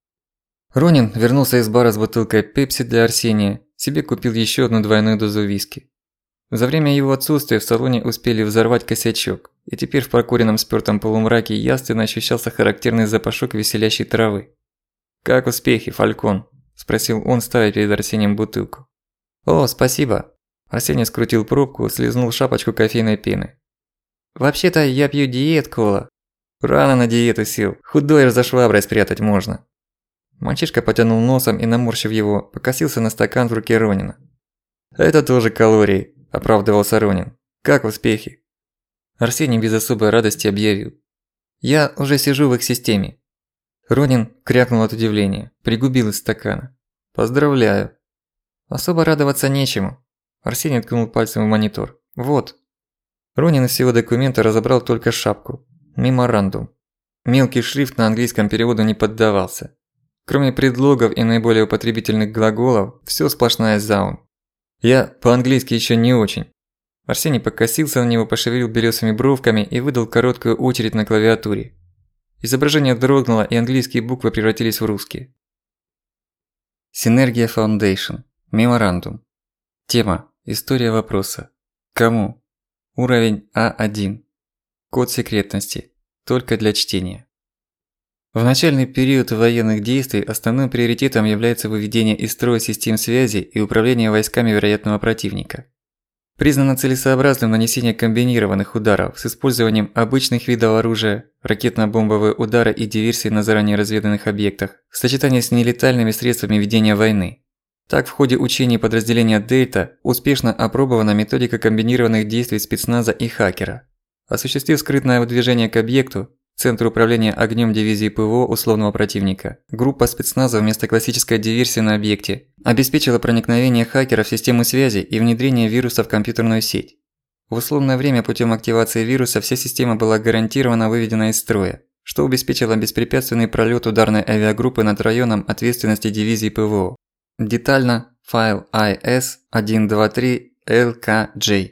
Ронин вернулся из бара с бутылкой пепси для Арсения, себе купил ещё одну двойную дозу виски. За время его отсутствия в салоне успели взорвать косячок, и теперь в прокуренном спёртом полумраке явственно ощущался характерный запашок веселящей травы. «Как успехи, Фалькон?» – спросил он, ставя перед Арсением бутылку. «О, спасибо!» Арсений скрутил пробку, слизнул шапочку кофейной пены. «Вообще-то я пью диет-кола». «Рано на диету сел, худой за шваброй спрятать можно». Мальчишка потянул носом и, наморщив его, покосился на стакан в руке Ронина. «Это тоже калории», – оправдывался Ронин. «Как успехи?» Арсений без особой радости объявил. «Я уже сижу в их системе». Ронин крякнул от удивления, пригубил из стакана. «Поздравляю». «Особо радоваться нечему». Арсений ткнул пальцем в монитор. «Вот». Ронин из всего документа разобрал только шапку. Меморандум. Мелкий шрифт на английском переводу не поддавался. Кроме предлогов и наиболее употребительных глаголов, всё сплошная заум. Я по-английски ещё не очень. Арсений покосился на него, пошевелил белёсыми бровками и выдал короткую очередь на клавиатуре. Изображение дрогнуло, и английские буквы превратились в русские. Synergia Foundation. Меморандум. Тема. История вопроса. Кому? Уровень А один. Код секретности. Только для чтения. В начальный период военных действий основным приоритетом является выведение из строя систем связи и управление войсками вероятного противника. Признано целесообразным нанесение комбинированных ударов с использованием обычных видов оружия, ракетно-бомбовые удары и диверсии на заранее разведанных объектах, в сочетании с нелетальными средствами ведения войны. Так, в ходе учений подразделения «Дельта» успешно опробована методика комбинированных действий спецназа и хакера. Осуществив скрытное выдвижение к объекту, Центр управления огнём дивизии ПВО условного противника, группа спецназа вместо классической диверсии на объекте обеспечила проникновение хакера в систему связи и внедрение вируса в компьютерную сеть. В условное время путем активации вируса вся система была гарантированно выведена из строя, что обеспечило беспрепятственный пролет ударной авиагруппы над районом ответственности дивизии ПВО. Детально файл ай эс один два три эл ка джей.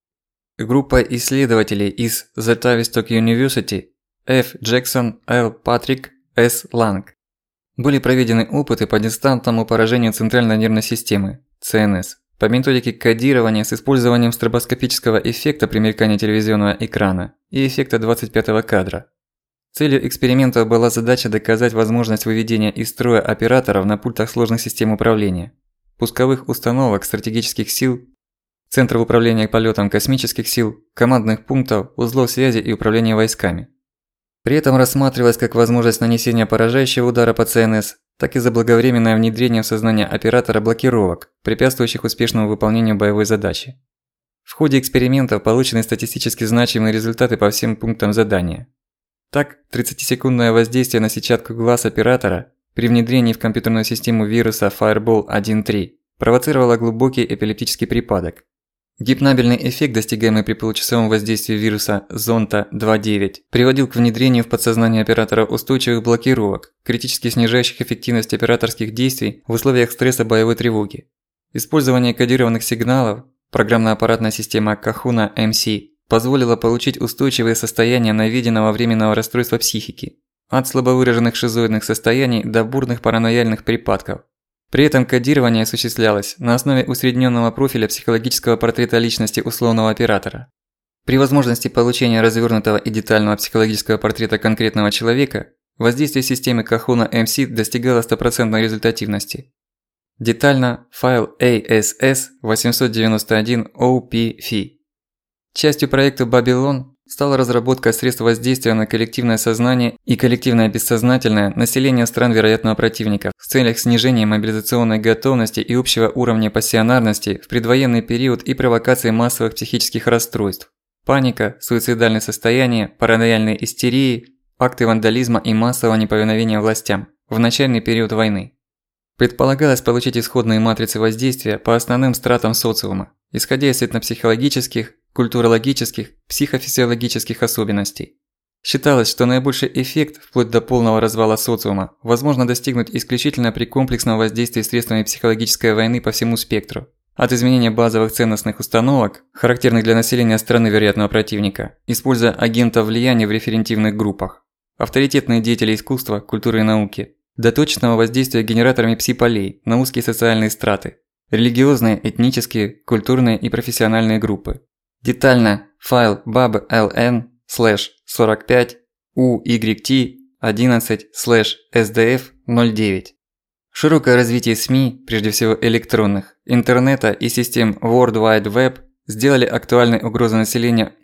Группа исследователей из The Tavistock University F. Jackson, L. Patrick, S. Lang. Были проведены опыты по дистантному поражению центральной нервной системы (си эн эс) по методике кодирования с использованием стробоскопического эффекта при мелькании телевизионного экрана и эффекта двадцать пятого кадра. Целью эксперимента была задача доказать возможность выведения из строя операторов на пультах сложных систем управления, пусковых установок стратегических сил, центров управления полетом космических сил, командных пунктов, узлов связи и управления войсками. При этом рассматривалась как возможность нанесения поражающего удара по си эн эс, так и заблаговременное внедрение в сознание оператора блокировок, препятствующих успешному выполнению боевой задачи. В ходе экспериментов получены статистически значимые результаты по всем пунктам задания. Так, тридцатисекундное воздействие на сетчатку глаз оператора при внедрении в компьютерную систему вируса Fireball один точка три провоцировало глубокий эпилептический припадок. Гипнабельный эффект, достигаемый при получасовом воздействии вируса Зонта два точка девять, приводил к внедрению в подсознание оператора устойчивых блокировок, критически снижающих эффективность операторских действий в условиях стресса боевой тревоги. Использование кодированных сигналов, программно-аппаратная система Kahuna эм си, позволило получить устойчивые состояния наведенного временного расстройства психики, от слабовыраженных шизоидных состояний до бурных параноидальных припадков. При этом кодирование осуществлялось на основе усредненного профиля психологического портрета личности условного оператора. При возможности получения развернутого и детального психологического портрета конкретного человека, воздействие системы Kahuna эм си достигало стопроцентной результативности. Детально файл эй эс эс восемьсот девяносто один о пи эф. Частью проекта Babylon стала разработка средств воздействия на коллективное сознание и коллективное бессознательное население стран вероятного противника в целях снижения мобилизационной готовности и общего уровня пассионарности в предвоенный период и провокации массовых психических расстройств, паника, суицидальное состояние, параноидальные истерии, акты вандализма и массового неповиновения властям в начальный период войны. Предполагалось получить исходные матрицы воздействия по основным стратам социума, исходя из этнопсихологических, культурологических, психофизиологических особенностей. Считалось, что наибольший эффект, вплоть до полного развала социума, возможно достигнуть исключительно при комплексном воздействии средствами психологической войны по всему спектру. От изменения базовых ценностных установок, характерных для населения страны вероятного противника, используя агентов влияния в референтивных группах, авторитетные деятели искусства, культуры и науки, до точного воздействия генераторами пси-полей на узкие социальные страты, религиозные, этнические, культурные и профессиональные группы. Детально файл babln слэш сорок пять у уайт одиннадцать слэш эс ди эф ноль девять. Широкое развитие СМИ, прежде всего электронных, интернета и систем World Wide Web сделали актуальной угрозу населения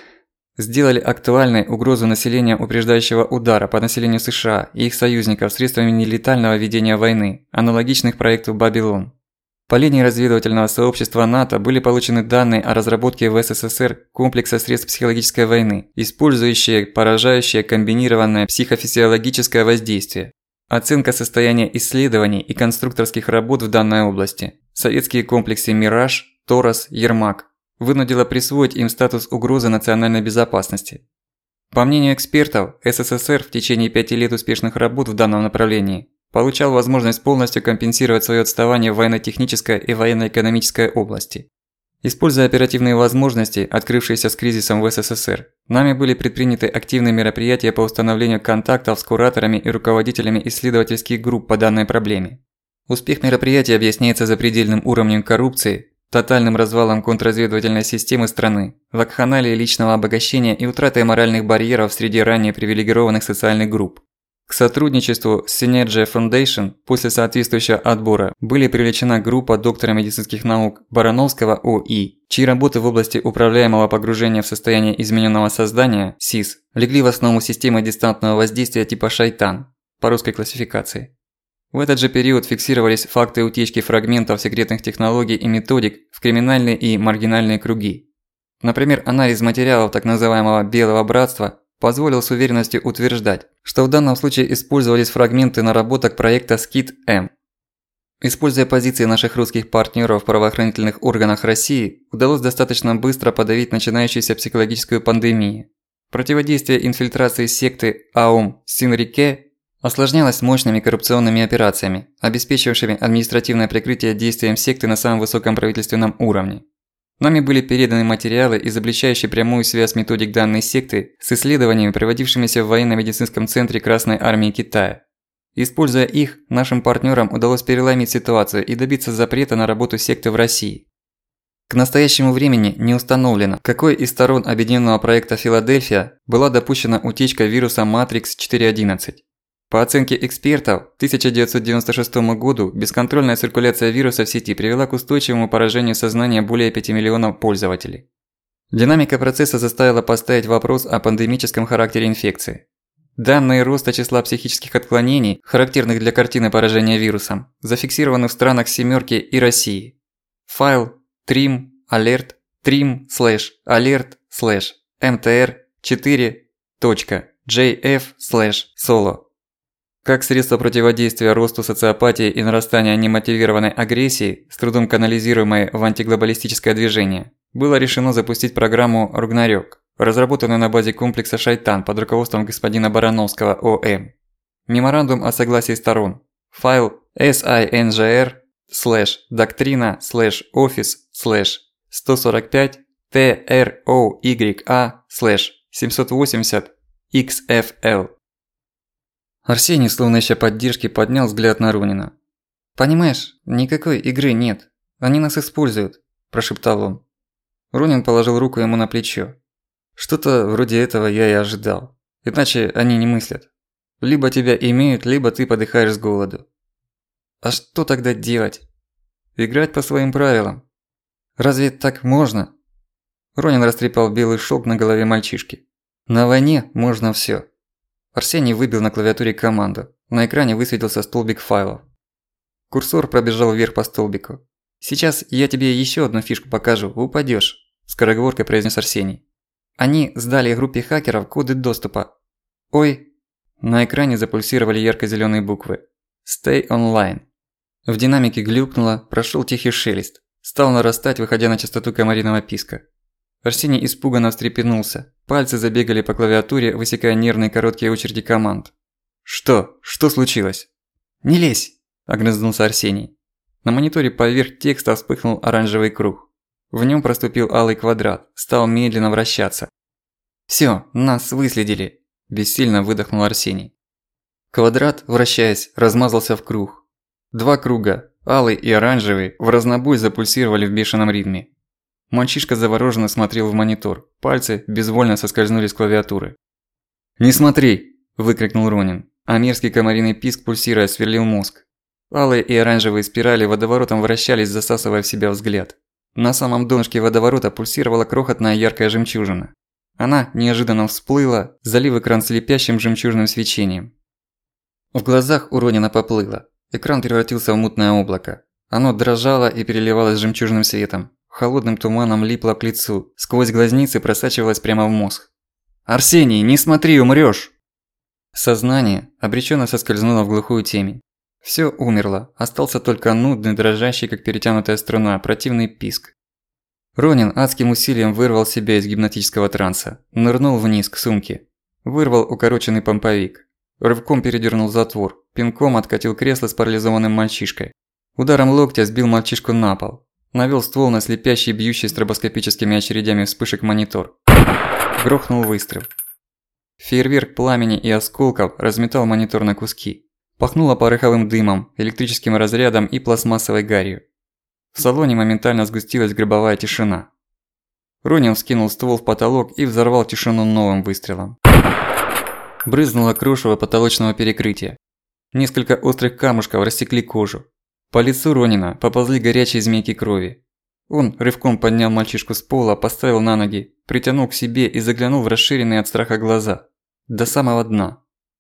сделали актуальной угрозу населения упреждающего удара по населению США и их союзников средствами нелетального ведения войны, аналогичных проекту Babylon. По линии разведывательного сообщества НАТО были получены данные о разработке в эс эс эс эр комплекса средств психологической войны, использующие поражающее комбинированное психофизиологическое воздействие. Оценка состояния исследований и конструкторских работ в данной области. Советские комплексы «Мираж», «Торос», «Ермак» вынудила присвоить им статус угрозы национальной безопасности. По мнению экспертов, эс эс эс эр в течение пяти лет успешных работ в данном направлении получал возможность полностью компенсировать своё отставание в военно-технической и военно-экономической области. Используя оперативные возможности, открывшиеся с кризисом в эс эс эс эр, нами были предприняты активные мероприятия по установлению контактов с кураторами и руководителями исследовательских групп по данной проблеме. Успех мероприятия объясняется запредельным уровнем коррупции, тотальным развалом контрразведывательной системы страны, вакханалией личного обогащения и утратой моральных барьеров среди ранее привилегированных социальных групп. К сотрудничеству с Synergia Foundation после соответствующего отбора были привлечена группа доктора медицинских наук Барановского О И, чьи работы в области управляемого погружения в состояние измененного создания СИС легли в основу системы дистантного воздействия типа «Шайтан» по русской классификации. В этот же период фиксировались факты утечки фрагментов секретных технологий и методик в криминальные и маргинальные круги. Например, анализ материалов так называемого «белого братства» позволил с уверенностью утверждать, что в данном случае использовались фрагменты наработок проекта скит эм. Используя позиции наших русских партнеров в правоохранительных органах России, удалось достаточно быстро подавить начинающуюся психологическую пандемию. Противодействие инфильтрации секты АОМ Синрике осложнялось мощными коррупционными операциями, обеспечивавшими административное прикрытие действиям секты на самом высоком правительственном уровне. Нами были переданы материалы, изобличающие прямую связь методик данной секты с исследованиями, проводившимися в военно-медицинском центре Красной Армии Китая. Используя их, нашим партнерам удалось переломить ситуацию и добиться запрета на работу секты в России. К настоящему времени не установлено, какой из сторон объединенного проекта «Филадельфия» была допущена утечка вируса Матрикс четыреста одиннадцать. По оценке экспертов, к тысяча девятьсот девяносто шестому году бесконтрольная циркуляция вируса в сети привела к устойчивому поражению сознания более пяти миллионов пользователей. Динамика процесса заставила поставить вопрос о пандемическом характере инфекции. Данные роста числа психических отклонений, характерных для картины поражения вирусом, зафиксированы в странах «семерки» и России. Файл trim alert trim slash alert slash mtr четыре точка jf slash solo. Как средство противодействия росту социопатии и нарастания немотивированной агрессии, с трудом канализируемой в антиглобалистическое движение, было решено запустить программу «Рагнарёк», разработанную на базе комплекса «Шайтан» под руководством господина Барановского ОМ. Меморандум о согласии сторон. Файл singr slash doctrina slash office slash сто сорок пять troya slash семьсот восемьдесят xfl. Арсений, словно ища поддержки, поднял взгляд на Рунина. «Понимаешь, никакой игры нет. Они нас используют», – прошептал он. Рунин положил руку ему на плечо. «Что-то вроде этого я и ожидал. Иначе они не мыслят. Либо тебя имеют, либо ты подыхаешь с голоду». «А что тогда делать?» «Играть по своим правилам». «Разве так можно?» Рунин растрепал белый шелк на голове мальчишки. «На войне можно всё». Арсений выбил на клавиатуре команду. На экране высветился столбик файлов. Курсор пробежал вверх по столбику. «Сейчас я тебе ещё одну фишку покажу, упадёшь», – скороговоркой произнес Арсений. «Они сдали группе хакеров коды доступа». «Ой!» На экране запульсировали ярко-зелёные буквы. «Stay online». В динамике глюкнуло, прошёл тихий шелест. Стал нарастать, выходя на частоту комариного писка. Арсений испуганно встрепенулся. Пальцы забегали по клавиатуре, высекая нервные короткие очереди команд. «Что? Что случилось?» «Не лезь!» – огрызнулся Арсений. На мониторе поверх текста вспыхнул оранжевый круг. В нём проступил алый квадрат, стал медленно вращаться. «Всё, нас выследили!» – бессильно выдохнул Арсений. Квадрат, вращаясь, размазался в круг. Два круга, алый и оранжевый, в разнобой запульсировали в бешеном ритме. Мальчишка завороженно смотрел в монитор, пальцы безвольно соскользнули с клавиатуры. «Не смотри!» – выкрикнул Рунин, а мерзкий комариный писк, пульсируя, сверлил мозг. Алые и оранжевые спирали водоворотом вращались, засасывая в себя взгляд. На самом донышке водоворота пульсировала крохотная яркая жемчужина. Она неожиданно всплыла, залив экран слепящим жемчужным свечением. В глазах у Рунина поплыло. Экран превратился в мутное облако. Оно дрожало и переливалось жемчужным светом. Холодным туманом липло к лицу, сквозь глазницы просачивалось прямо в мозг. «Арсений, не смотри, умрёшь!» Сознание обречённо соскользнуло в глухую темень. Всё умерло, остался только нудный, дрожащий, как перетянутая струна, противный писк. Рунин адским усилием вырвал себя из гипнотического транса, нырнул вниз к сумке, вырвал укороченный помповик, рывком передёрнул затвор, пинком откатил кресло с парализованным мальчишкой, ударом локтя сбил мальчишку на пол. Навёл ствол на слепящий, бьющий стробоскопическими очередями вспышек монитор. Грохнул выстрел. Фейерверк пламени и осколков разметал монитор на куски. Пахнуло пороховым дымом, электрическим разрядом и пластмассовой гарью. В салоне моментально сгустилась гробовая тишина. Рунин вскинул ствол в потолок и взорвал тишину новым выстрелом. Брызнуло крошево потолочного перекрытия. Несколько острых камушков рассекли кожу. По лицу Рунина поползли горячие змейки крови. Он рывком поднял мальчишку с пола, поставил на ноги, притянул к себе и заглянул в расширенные от страха глаза. До самого дна.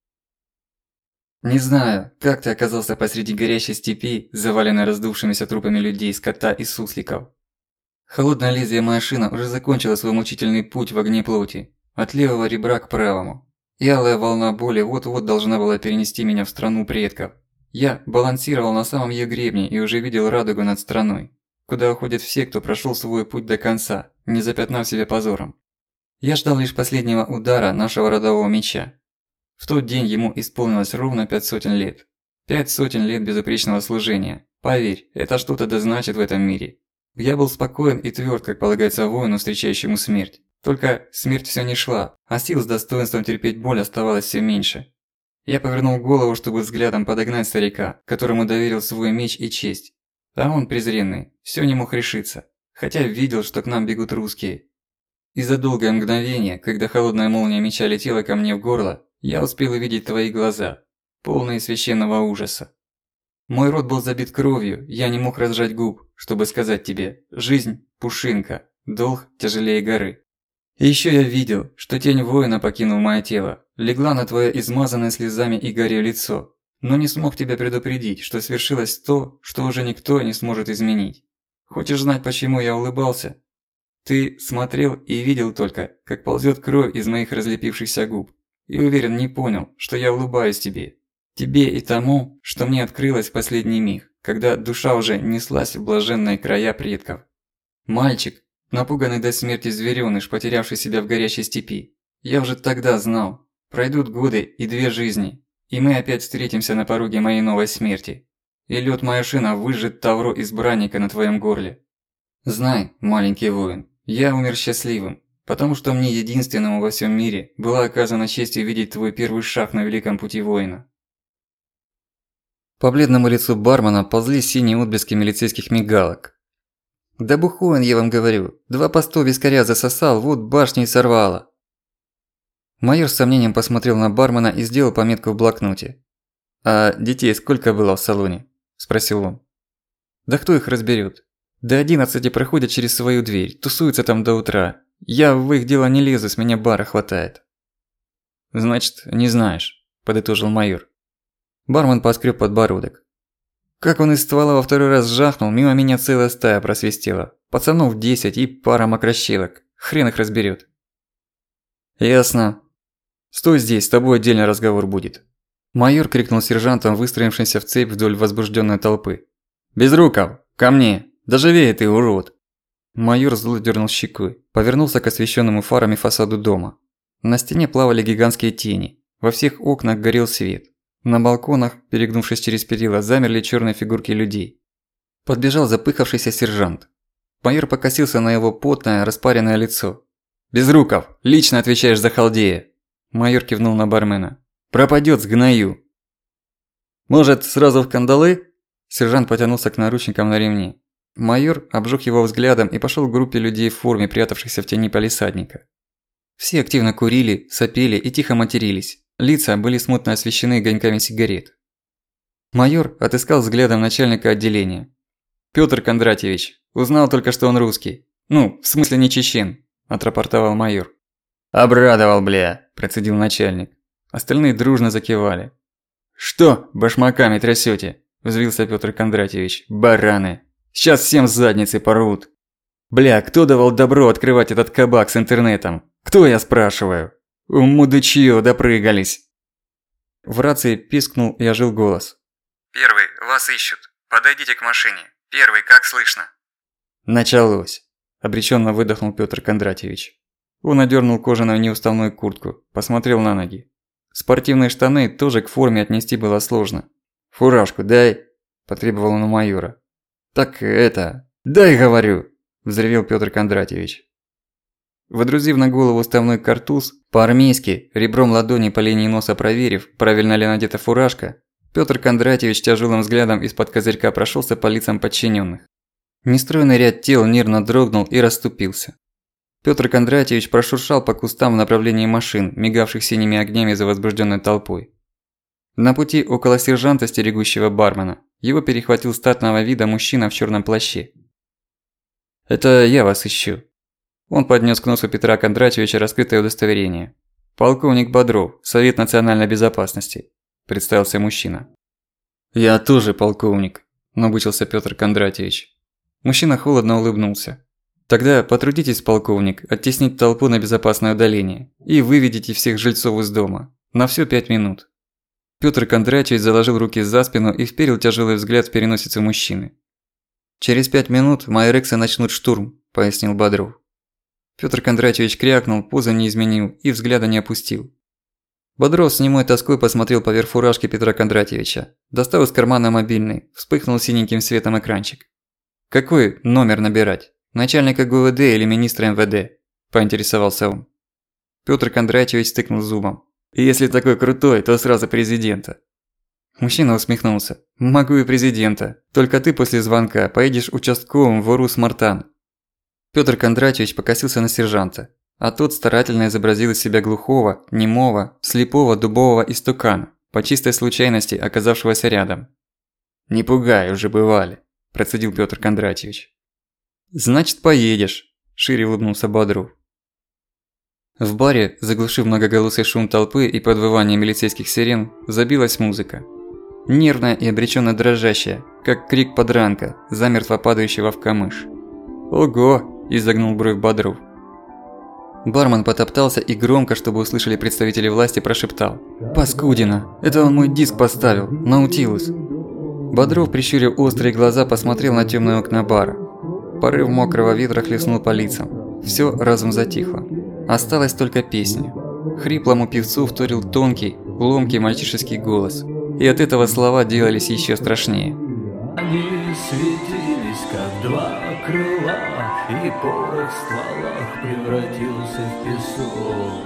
«Не знаю, как ты оказался посреди горящей степи, заваленной раздувшимися трупами людей, скота и сусликов. Холодное лезвие машины уже закончило свой мучительный путь в огне плоти, от левого ребра к правому. И алая волна боли вот-вот должна была перенести меня в страну предков. Я балансировал на самом ее гребне и уже видел радугу над страной, куда уходят все, кто прошел свой путь до конца, не запятнав себя позором. Я ждал лишь последнего удара нашего родового меча. В тот день ему исполнилось ровно пять сотен лет. Пять сотен лет безупречного служения. Поверь, это что-то да значит в этом мире. Я был спокоен и тверд, как полагается воину, встречающему смерть. Только смерть все не шла, а сил с достоинством терпеть боль оставалось все меньше. Я повернул голову, чтобы взглядом подогнать старика, которому доверил свой меч и честь. А он, презренный, все не мог решиться, хотя видел, что к нам бегут русские. И за долгое мгновение, когда холодная молния меча летела ко мне в горло, я успел увидеть твои глаза, полные священного ужаса. Мой рот был забит кровью, я не мог разжать губ, чтобы сказать тебе: жизнь – пушинка, долг тяжелее горы. И ещё я видел, что тень воина, покинув моё тело, легла на твоё измазанное слезами и горей лицо, но не смог тебя предупредить, что свершилось то, что уже никто не сможет изменить. Хочешь знать, почему я улыбался? Ты смотрел и видел только, как ползёт кровь из моих разлепившихся губ, и уверен, не понял, что я улыбаюсь тебе. Тебе и тому, что мне открылось в последний миг, когда душа уже неслась в блаженные края предков. Мальчик, напуганный до смерти зверёныш, потерявший себя в горящей степи. Я уже тогда знал, пройдут годы и две жизни, и мы опять встретимся на пороге моей новой смерти. И лёд Майошина выжжет тавро избранника на твоём горле. Знай, маленький воин, я умер счастливым, потому что мне единственному во всем мире была оказана честь увидеть твой первый шаг на великом пути воина. По бледному лицу бармена ползли синие отблески милицейских мигалок. «Да бухой он, я вам говорю, два по сто вискаря засосал, вот башню и сорвало». Майор с сомнением посмотрел на бармена и сделал пометку в блокноте. «А детей сколько было в салоне?» – спросил он. «Да кто их разберет? До одиннадцати проходят через свою дверь, тусуются там до утра. Я в их дело не лезу, с меня бара хватает». «Значит, не знаешь», – подытожил майор. Бармен поскреб подбородок. Как он из ствола во второй раз жахнул, мимо меня целая стая просвистела. Пацанов десять и пара мокрощелок. Хрен их разберет. «Ясно. Стой здесь, с тобой отдельный разговор будет». Майор крикнул сержантам, выстроившимся в цепь вдоль возбужденной толпы. «Безруков, ко мне! Да живее ты, урод!» Майор зло дернул щекой, повернулся к освещенному фарами фасаду дома. На стене плавали гигантские тени. Во всех окнах горел свет. На балконах, перегнувшись через перила, замерли черные фигурки людей. Подбежал запыхавшийся сержант. Майор покосился на его потное, распаренное лицо. «Безруков, лично отвечаешь за халдея!» Майор кивнул на бармена. «Пропадёт, сгною!» «Может, сразу в кандалы?» Сержант потянулся к наручникам на ремне. Майор обжег его взглядом и пошел к группе людей в форме, прятавшихся в тени палисадника. Все активно курили, сопели и тихо матерились. Лица были смутно освещены огоньками сигарет. Майор отыскал взглядом начальника отделения. «Пётр Кондратьевич, узнал только, что он русский. Ну, в смысле не чечен», – отрапортовал майор. «Обрадовал, бля», – процедил начальник. Остальные дружно закивали. «Что башмаками трясёте?» – взвился Пётр Кондратьевич. «Бараны! Сейчас всем задницы порвут! Бля, кто давал добро открывать этот кабак с интернетом? Кто, я спрашиваю? Мудачьё, допрыгались!» В рации пискнул и ожил голос. «Первый, вас ищут. Подойдите к машине. Первый, как слышно?» «Началось!» – обреченно выдохнул Пётр Кондратьевич. Он одернул кожаную неуставную куртку, посмотрел на ноги. Спортивные штаны тоже к форме отнести было сложно. «Фуражку дай!» – потребовал он у майора. «Так это... дай, говорю!» – взревел Пётр Кондратьевич. Водрузив на голову уставной картуз, по-армейски, ребром ладони по линии носа проверив, правильно ли надета фуражка, Пётр Кондратьевич тяжелым взглядом из-под козырька прошелся по лицам подчиненных. Нестройный ряд тел нервно дрогнул и расступился. Пётр Кондратьевич прошуршал по кустам в направлении машин, мигавших синими огнями за возбужденной толпой. На пути около сержанта, стерегущего бармена, его перехватил статного вида мужчина в черном плаще. «Это я вас ищу». Он поднес к носу Петра Кондратьевича раскрытое удостоверение. «Полковник Бодров, Совет национальной безопасности», – представился мужчина. «Я тоже полковник», – набычился Петр Кондратьевич. Мужчина холодно улыбнулся. «Тогда потрудитесь, полковник, оттеснить толпу на безопасное удаление и выведите всех жильцов из дома. На всё пять минут». Пётр Кондратьевич заложил руки за спину и вперил тяжелый взгляд в переносицу мужчины. «Через пять минут мои рексы начнут штурм», – пояснил Бодров. Пётр Кондратьевич крякнул, позу не изменил и взгляда не опустил. Бодров с немой тоской посмотрел поверх фуражки Петра Кондратьевича, достал из кармана мобильный, вспыхнул синеньким светом экранчик. «Какой номер набирать? Начальника ГУВД или министра эм вэ дэ?» – поинтересовался он. Пётр Кондратьевич стыкнул зубом. «Если такой крутой, то сразу президента». Мужчина усмехнулся. «Могу и президента, только ты после звонка поедешь участковым в Орус-Мартан». Пётр Кондратьевич покосился на сержанта, а тот старательно изобразил из себя глухого, немого, слепого дубового истукана, по чистой случайности оказавшегося рядом. «Не пугай, уже бывали», – процедил Пётр Кондратьевич. «Значит, поедешь», – шире улыбнулся Бодров. В баре, заглушив многоголосый шум толпы и подвывание милицейских сирен, забилась музыка. Нервная и обречённо дрожащая, как крик подранка, замертво падающего в камыш. «Ого!» – изогнул бровь Бодров. Бармен потоптался и громко, чтобы услышали представители власти, прошептал: «Паскудина! Это он мой диск поставил! Наутилус!» Бодров, прищурив острые глаза, посмотрел на тёмные окна бара. Порыв мокрого ветра хлестнул по лицам. Всё разом затихло. Осталась только песня. Хриплому певцу вторил тонкий, ломкий мальчишеский голос. И от этого слова делались ещё страшнее. Они светились, как два крыла, и порох в стволах превратился в песок.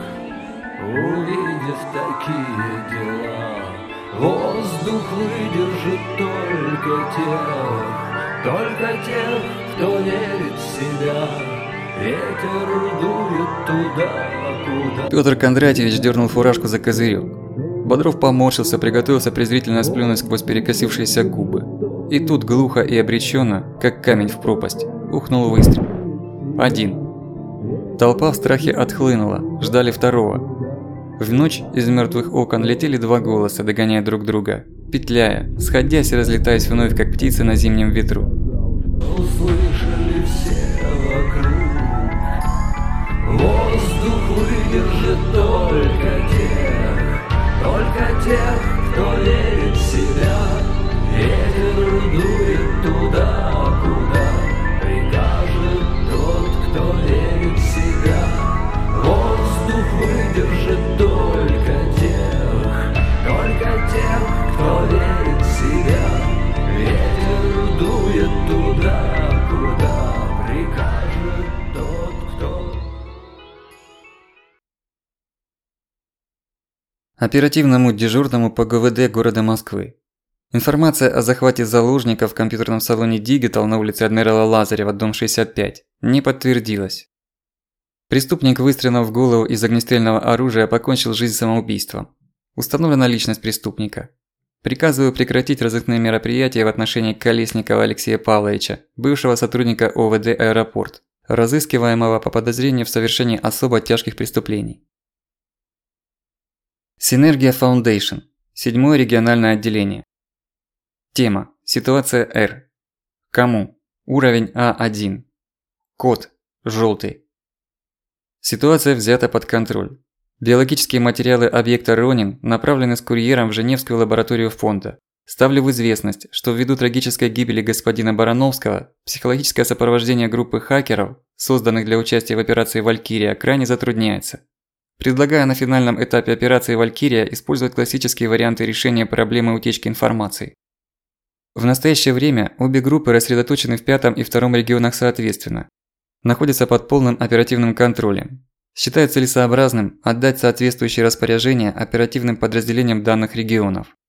Увидев такие дела, воздух выдержит только тех, только тех, кто верит в себя. Ветер дует туда, куда... Пётр Кондратьевич дёрнул фуражку за козырёк. Бодров поморщился, приготовился презрительно сплюнуть сквозь перекосившиеся губы. И тут глухо и обречённо, как камень в пропасть, ухнул выстрел. Один. Толпа в страхе отхлынула, ждали второго. В ночь из мёртвых окон летели два голоса, догоняя друг друга, петляя, сходясь и разлетаясь вновь, как птицы на зимнем ветру. Услышали все вокруг. Воздух выдержит только тех, только тех, кто верит в себя. Ветер дует туда, куда прикажет тот, кто верит в себя. Воздух выдержит только тех, только тех, кто верит в себя. Ветер дует туда, куда прикажет тот, кто... Оперативному дежурному по ГУВД города Москвы. Информация о захвате заложников в компьютерном салоне Digital на улице Адмирала Лазарева, дом шестьдесят пять, не подтвердилась. Преступник выстрелом в голову из огнестрельного оружия покончил жизнь самоубийством. Установлена личность преступника. Приказываю прекратить разыскные мероприятия в отношении Колесникова Алексея Павловича, бывшего сотрудника о вэ дэ «Аэропорт», разыскиваемого по подозрению в совершении особо тяжких преступлений. Синергия Foundation. Седьмое региональное отделение. Тема. Ситуация R. Кому? Уровень А один. Код. Жёлтый. Ситуация взята под контроль. Биологические материалы объекта Ронин направлены с курьером в Женевскую лабораторию фонда. Ставлю в известность, что ввиду трагической гибели господина Барановского, психологическое сопровождение группы хакеров, созданных для участия в операции «Валькирия», крайне затрудняется. Предлагаю на финальном этапе операции «Валькирия» использовать классические варианты решения проблемы утечки информации. В настоящее время обе группы рассредоточены в пятом и втором регионах соответственно. Находятся под полным оперативным контролем. Считаю целесообразным отдать соответствующие распоряжения оперативным подразделениям данных регионов.